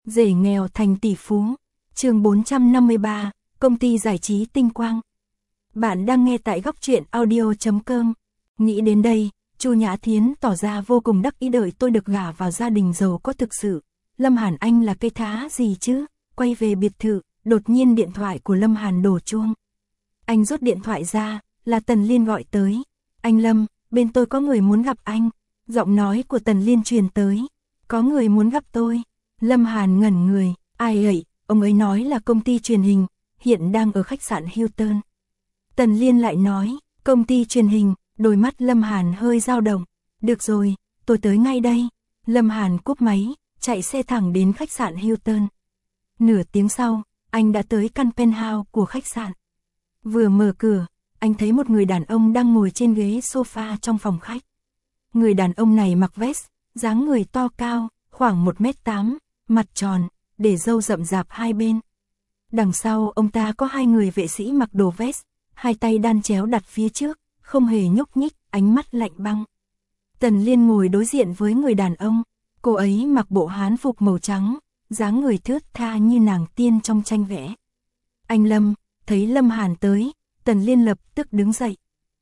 Rể nghèo thành tỷ phú. Chương 453, công ty giải trí Tinh Quang. Bạn đang nghe tại góc truyện audio.com. Nghĩ đến đây, Chu Nhã Thiến tỏ ra vô cùng đắc ý đợi tôi được gả vào gia đình giàu có thực sự. Lâm Hàn anh là cây thá gì chứ? Quay về biệt thự, đột nhiên điện thoại của Lâm Hàn đổ chuông. Anh rút điện thoại ra, là Tần Liên gọi tới. Anh Lâm, bên tôi có người muốn gặp anh. Giọng nói của Tần Liên truyền tới. Có người muốn gặp tôi. Lâm Hàn ngẩn người, ai vậy? Ông ấy nói là công ty truyền hình, hiện đang ở khách sạn Hilton. Tần Liên lại nói, công ty truyền hình, đôi mắt Lâm Hàn hơi dao động. Được rồi, tôi tới ngay đây. Lâm Hàn cúp máy, chạy xe thẳng đến khách sạn Hilton. Nửa tiếng sau, anh đã tới căn penthouse của khách sạn. Vừa mở cửa, anh thấy một người đàn ông đang ngồi trên ghế sofa trong phòng khách. Người đàn ông này mặc vest, dáng người to cao, khoảng 1m8, mặt tròn, để râu rậm rạp hai bên. Đằng sau ông ta có hai người vệ sĩ mặc đồ vest, hai tay đan chéo đặt phía trước, không hề nhúc nhích, ánh mắt lạnh băng. Tần Liên ngồi đối diện với người đàn ông, cô ấy mặc bộ hán phục màu trắng, dáng người thướt tha như nàng tiên trong tranh vẽ. Anh Lâm, thấy Lâm Hàn tới, Tần Liên lập tức đứng dậy.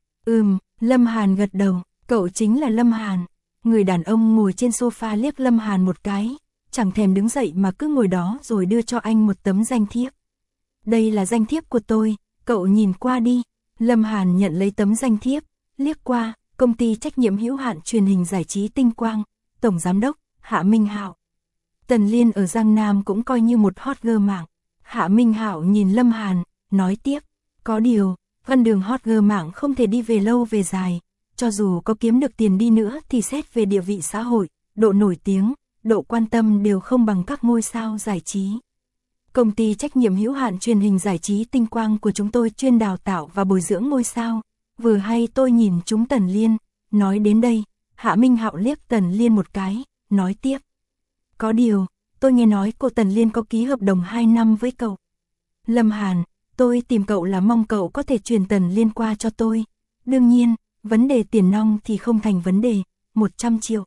Lâm Hàn gật đầu, cậu chính là Lâm Hàn. Người đàn ông ngồi trên sofa liếc Lâm Hàn một cái, chẳng thèm đứng dậy mà cứ ngồi đó rồi đưa cho anh một tấm danh thiếp. Đây là danh thiếp của tôi, cậu nhìn qua đi. Lâm Hàn nhận lấy tấm danh thiếp, liếc qua, công ty trách nhiệm hữu hạn truyền hình giải trí Tinh Quang, tổng giám đốc, Hạ Minh Hạo. Tần Liên ở Giang Nam cũng coi như một hot girl mạng. Hạ Minh Hạo nhìn Lâm Hàn, nói tiếp, có điều, con đường hot girl mạng không thể đi về lâu về dài. Cho dù có kiếm được tiền đi nữa thì xét về địa vị xã hội, độ nổi tiếng, độ quan tâm đều không bằng các ngôi sao giải trí. Công ty trách nhiệm hữu hạn truyền hình giải trí Tinh Quang của chúng tôi chuyên đào tạo và bồi dưỡng ngôi sao. Vừa hay tôi nhìn chúng Tần Liên, nói đến đây, Hạ Minh Hạo liếc Tần Liên một cái, nói tiếp. Có điều, tôi nghe nói cô Tần Liên có ký hợp đồng 2 năm với cậu. Lâm Hàn, tôi tìm cậu là mong cậu có thể truyền Tần Liên qua cho tôi. Đương nhiên, vấn đề tiền nong thì không thành vấn đề, 100 triệu.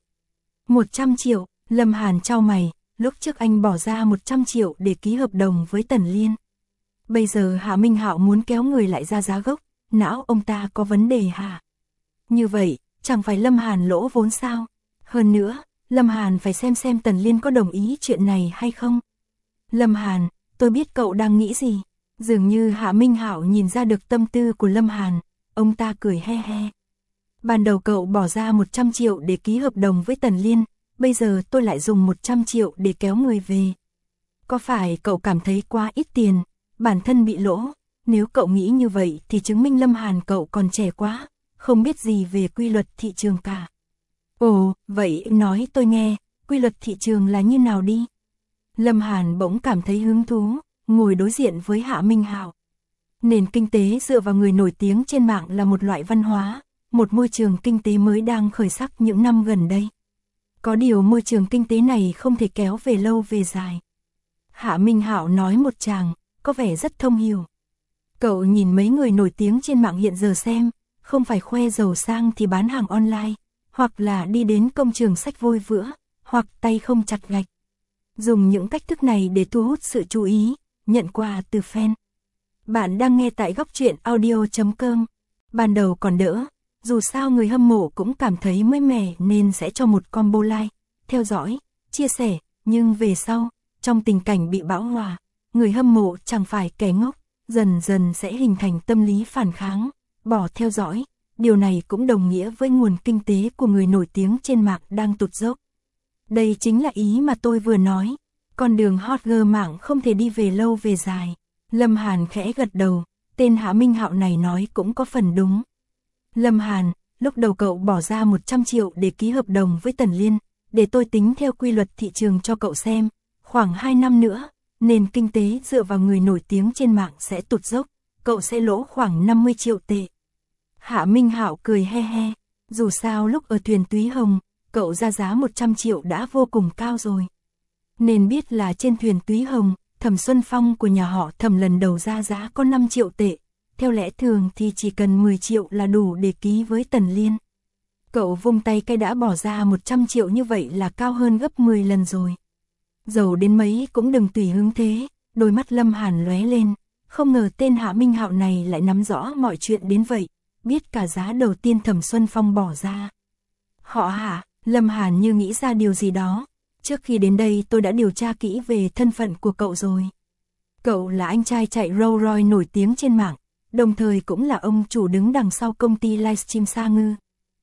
100 triệu, Lâm Hàn chau mày, lúc trước anh bỏ ra 100 triệu để ký hợp đồng với Tần Liên. Bây giờ Hạ Minh Hạo muốn kéo người lại ra giá gốc, não ông ta có vấn đề hả? Như vậy, chẳng phải Lâm Hàn lỗ vốn sao? Hơn nữa, Lâm Hàn phải xem Tần Liên có đồng ý chuyện này hay không? Lâm Hàn, tôi biết cậu đang nghĩ gì. Dường như Hạ Minh Hạo nhìn ra được tâm tư của Lâm Hàn, ông ta cười he he. Ban đầu cậu bỏ ra 100 triệu để ký hợp đồng với Tần Liên, bây giờ tôi lại dùng 100 triệu để kéo người về. Có phải cậu cảm thấy quá ít tiền, bản thân bị lỗ? Nếu cậu nghĩ như vậy thì chứng minh Lâm Hàn cậu còn trẻ quá, không biết gì về quy luật thị trường cả. Ồ, vậy nói tôi nghe, quy luật thị trường là như nào đi? Lâm Hàn bỗng cảm thấy hứng thú, ngồi đối diện với Hạ Minh Hạo. Nền kinh tế dựa vào người nổi tiếng trên mạng là một loại văn hóa, một môi trường kinh tế mới đang khởi sắc những năm gần đây. Có điều môi trường kinh tế này không thể kéo về lâu về dài. Hạ Minh Hạo nói một tràng, có vẻ rất thông hiểu. Cậu nhìn mấy người nổi tiếng trên mạng hiện giờ xem, không phải khoe giàu sang thì bán hàng online, hoặc là đi đến công trường xách vôi vữa, hoặc tay không chặt gạch. Dùng những cách thức này để thu hút sự chú ý, nhận quà từ fan. Bạn đang nghe tại góc truyện audio.com. Ban đầu còn đỡ, dù sao người hâm mộ cũng cảm thấy mới mẻ nên sẽ cho một combo like, theo dõi, chia sẻ, nhưng về sau, trong tình cảnh bị bão hòa, người hâm mộ chẳng phải kẻ ngốc, dần dần sẽ hình thành tâm lý phản kháng, bỏ theo dõi. Điều này cũng đồng nghĩa với nguồn kinh tế của người nổi tiếng trên mạng đang tụt dốc. Đây chính là ý mà tôi vừa nói, con đường hot girl mạng không thể đi về lâu về dài. Lâm Hàn khẽ gật đầu, tên Hạ Minh Hạo này nói cũng có phần đúng. Lâm Hàn, lúc đầu cậu bỏ ra 100 triệu để ký hợp đồng với Tần Liên, để tôi tính theo quy luật thị trường cho cậu xem, khoảng 2 năm nữa, nền kinh tế dựa vào người nổi tiếng trên mạng sẽ tụt dốc, cậu sẽ lỗ khoảng 50 triệu tệ. Hạ Minh Hạo cười he he, dù sao lúc ở thuyền Túy Hồng, cậu ra giá 100 triệu đã vô cùng cao rồi. Nên biết là trên thuyền Túy Hồng, Thẩm Xuân Phong của nhà họ Thẩm lần đầu ra giá có 5 triệu tệ, theo lẽ thường thì chỉ cần 10 triệu là đủ để ký với Tần Liên. Cậu vung tay cái đã bỏ ra 100 triệu như vậy là cao hơn gấp 10 lần rồi. Giàu đến mấy cũng đừng tùy hứng thế, đôi mắt Lâm Hàn lóe lên, không ngờ tên Hạ Minh Hạo này lại nắm rõ mọi chuyện đến vậy, biết cả giá đầu tiên Thẩm Xuân Phong bỏ ra. Họ Hạ, Lâm Hàn như nghĩ ra điều gì đó, trước khi đến đây tôi đã điều tra kỹ về thân phận của cậu rồi. Cậu là anh trai chạy Rolls Royce nổi tiếng trên mạng, đồng thời cũng là ông chủ đứng đằng sau công ty livestream Sa Ngư.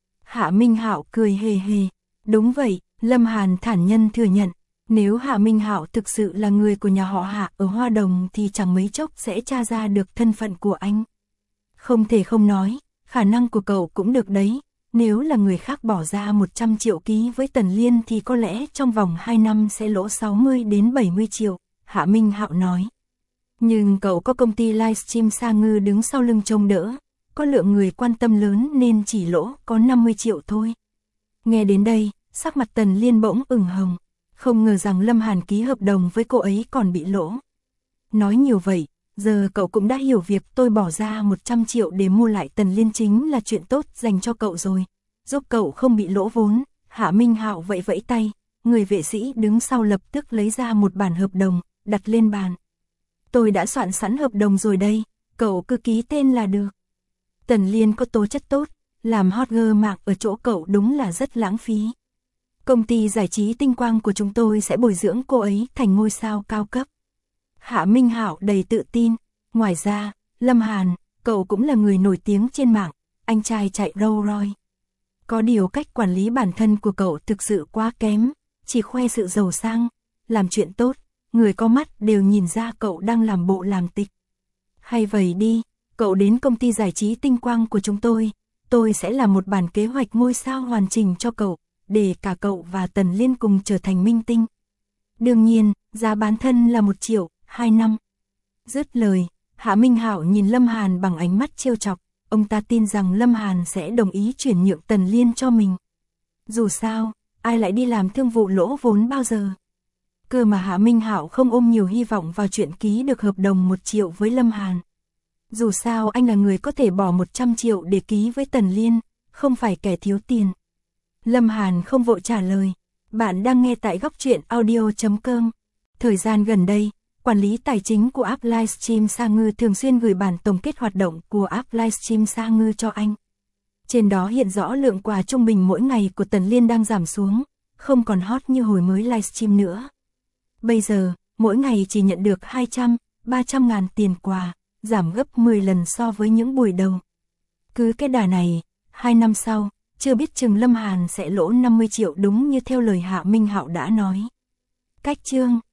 Hạ Minh Hạo cười hề hề, đúng vậy, Lâm Hàn thản nhân thừa nhận, nếu Hạ Minh Hạo thực sự là người của nhà họ Hạ ở Hoa Đồng thì chẳng mấy chốc sẽ tra ra được thân phận của anh. Không thể không nói, khả năng của cậu cũng được đấy, nếu là người khác bỏ ra 100 triệu ký với Tần Liên thì có lẽ trong vòng 2 năm sẽ lỗ 60 đến 70 triệu, Hạ Minh Hạo nói. Nhưng cậu có công ty livestream Sa Ngư đứng sau lưng trông đỡ, có lượng người quan tâm lớn nên chỉ lỗ có 50 triệu thôi. Nghe đến đây, sắc mặt Tần Liên bỗng ửng hồng, không ngờ rằng Lâm Hàn ký hợp đồng với cô ấy còn bị lỗ. Nói nhiều vậy, giờ cậu cũng đã hiểu việc tôi bỏ ra 100 triệu để mua lại Tần Liên chính là chuyện tốt dành cho cậu rồi, giúp cậu không bị lỗ vốn. Hạ Minh Hạo vẫy vẫy tay, người vệ sĩ đứng sau lập tức lấy ra một bản hợp đồng, đặt lên bàn. Tôi đã soạn sẵn hợp đồng rồi đây, cậu cứ ký tên là được. Tần Liên có tố chất tốt, làm hot girl mạng ở chỗ cậu đúng là rất lãng phí. Công ty giải trí Tinh Quang của chúng tôi sẽ bồi dưỡng cô ấy thành ngôi sao cao cấp. Hạ Minh Hạo đầy tự tin. Ngoài ra, Lâm Hàn, cậu cũng là người nổi tiếng trên mạng, anh trai chạy Rolls Royce. Có điều cách quản lý bản thân của cậu thực sự quá kém, chỉ khoe sự giàu sang, làm chuyện tốt, người có mắt đều nhìn ra cậu đang làm bộ làm tịch. Hay vậy đi, cậu đến công ty giải trí Tinh Quang của chúng tôi sẽ làm một bản kế hoạch ngôi sao hoàn chỉnh cho cậu, để cả cậu và Tần Liên cùng trở thành minh tinh. Đương nhiên, giá bán thân là 1 triệu, 2 năm. Dứt lời, Hạ Minh Hạo nhìn Lâm Hàn bằng ánh mắt trêu chọc, ông ta tin rằng Lâm Hàn sẽ đồng ý chuyển nhượng Tần Liên cho mình. Dù sao, ai lại đi làm thương vụ lỗ vốn bao giờ. Cơ mà Hạ Minh Hạo không ôm nhiều hy vọng vào chuyện ký được hợp đồng 1 triệu với Lâm Hàn. Dù sao anh là người có thể bỏ 100 triệu để ký với Tần Liên, không phải kẻ thiếu tiền. Lâm Hàn không vội trả lời. Bạn đang nghe tại góc truyện audio.com. Thời gian gần đây, quản lý tài chính của app livestream Sa Ngư thường xuyên gửi bản tổng kết hoạt động của app livestream Sa Ngư cho anh. Trên đó hiện rõ lượng quà trung bình mỗi ngày của Tần Liên đang giảm xuống, không còn hot như hồi mới livestream nữa. Bây giờ, mỗi ngày chỉ nhận được 200, 300 ngàn tiền quà, giảm gấp 10 lần so với những buổi đầu. Cứ cái đà này, 2 năm sau, chưa biết chừng Lâm Hàn sẽ lỗ 50 triệu đúng như theo lời Hạ Minh Hạo đã nói. Cách chương